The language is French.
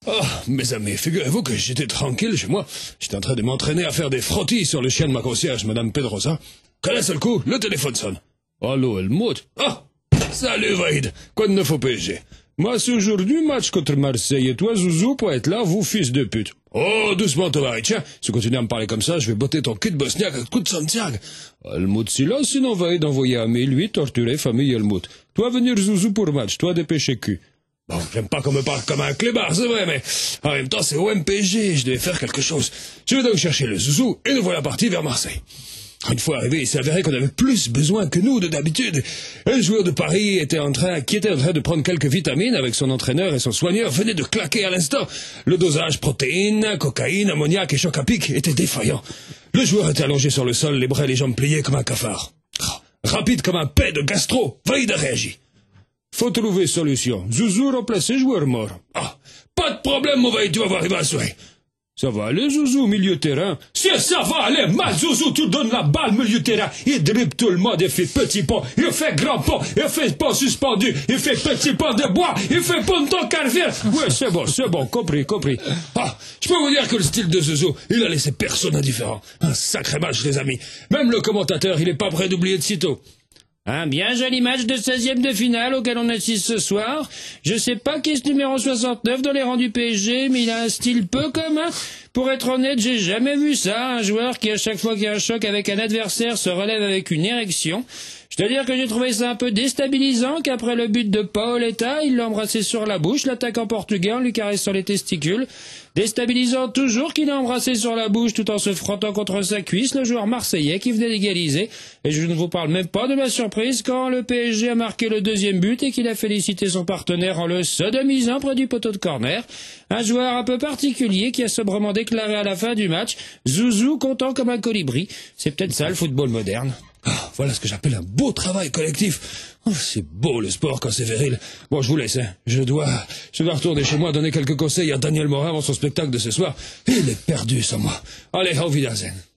Oh, mes amis, figurez-vous que j'étais tranquille chez moi. J'étais en train de m'entraîner à faire des frottis sur le chien de ma concierge, Madame Pedrosa. Qu'à un seul coup, le téléphone sonne. Allô, Helmut? Ah! Salut, Vaïd! Quoi de neuf au PSG? Moi, c'est aujourd'hui match contre Marseille, et toi, Zouzou, pour être là, vous, fils de pute. Oh, doucement, Tovari, tiens, si tu continues à me parler comme ça, je vais botter ton cul de bosniaque avec coup de Santiago. Helmut, silence, sinon Vaïd envoyer à mail, lui, torturer famille Helmut. Toi, venir Zouzou pour match, toi, dépêcher cul. Bon, j'aime pas qu'on me parle comme un clébard, c'est vrai, mais en même temps, c'est au MPG, je devais faire quelque chose. Je vais donc chercher le Zouzou, et nous voilà partis vers Marseille. Une fois arrivé, il s'est avéré qu'on avait plus besoin que nous de d'habitude. Un joueur de Paris qui était en train de prendre quelques vitamines avec son entraîneur et son soigneur venait de claquer à l'instant. Le dosage protéines, cocaïne, ammoniac et choc à pic était défaillant. Le joueur était allongé sur le sol, les bras et les jambes pliés comme un cafard. Rapide comme un paix de gastro, Vaïd a réagi. Faut trouver solution. Zouzou remplacé joueur mort. Ah, pas de problème, mon Vaïd, tu vas voir, il va assurer. Ça va aller, Zouzou, milieu terrain? Si ça va aller mal, Zouzou, tu donnes la balle, milieu terrain. Il dribble tout le monde, il fait petit pont, il fait grand pont, il fait pont suspendu, il fait petit pont de bois, il fait ponton carvière. Ouais, c'est bon, compris. Ah, je peux vous dire que le style de Zouzou, il a laissé personne indifférent. Un sacré match, les amis. Même le commentateur, il est pas prêt d'oublier de sitôt. Un bien joli match de 16e de finale auquel on assiste ce soir. Je sais pas qui est ce numéro 69 dans les rangs du PSG, mais il a un style peu commun. Pour être honnête, j'ai jamais vu ça. Un joueur qui, à chaque fois qu'il y a un choc avec un adversaire, se relève avec une érection. Je dois dire que j'ai trouvé ça un peu déstabilisant qu'après le but de Paoletta, il l'a embrassé sur la bouche, l'attaquant portugais en lui caressant les testicules. Déstabilisant toujours qu'il a embrassé sur la bouche tout en se frottant contre sa cuisse le joueur marseillais qui venait d'égaliser. Et je ne vous parle même pas de ma surprise quand le PSG a marqué le deuxième but et qu'il a félicité son partenaire en le sodomisant près du poteau de corner. Un joueur un peu particulier qui a sobrement déclaré à la fin du match « Zouzou content comme un colibri ». C'est peut-être ça le football moderne. Ah, voilà ce que j'appelle un beau travail collectif. Oh, c'est beau le sport quand c'est viril. Bon, je vous laisse, hein. Je dois retourner chez moi donner quelques conseils à Daniel Morin avant son spectacle de ce soir. Il est perdu sans moi. Allez, auf Wiedersehen.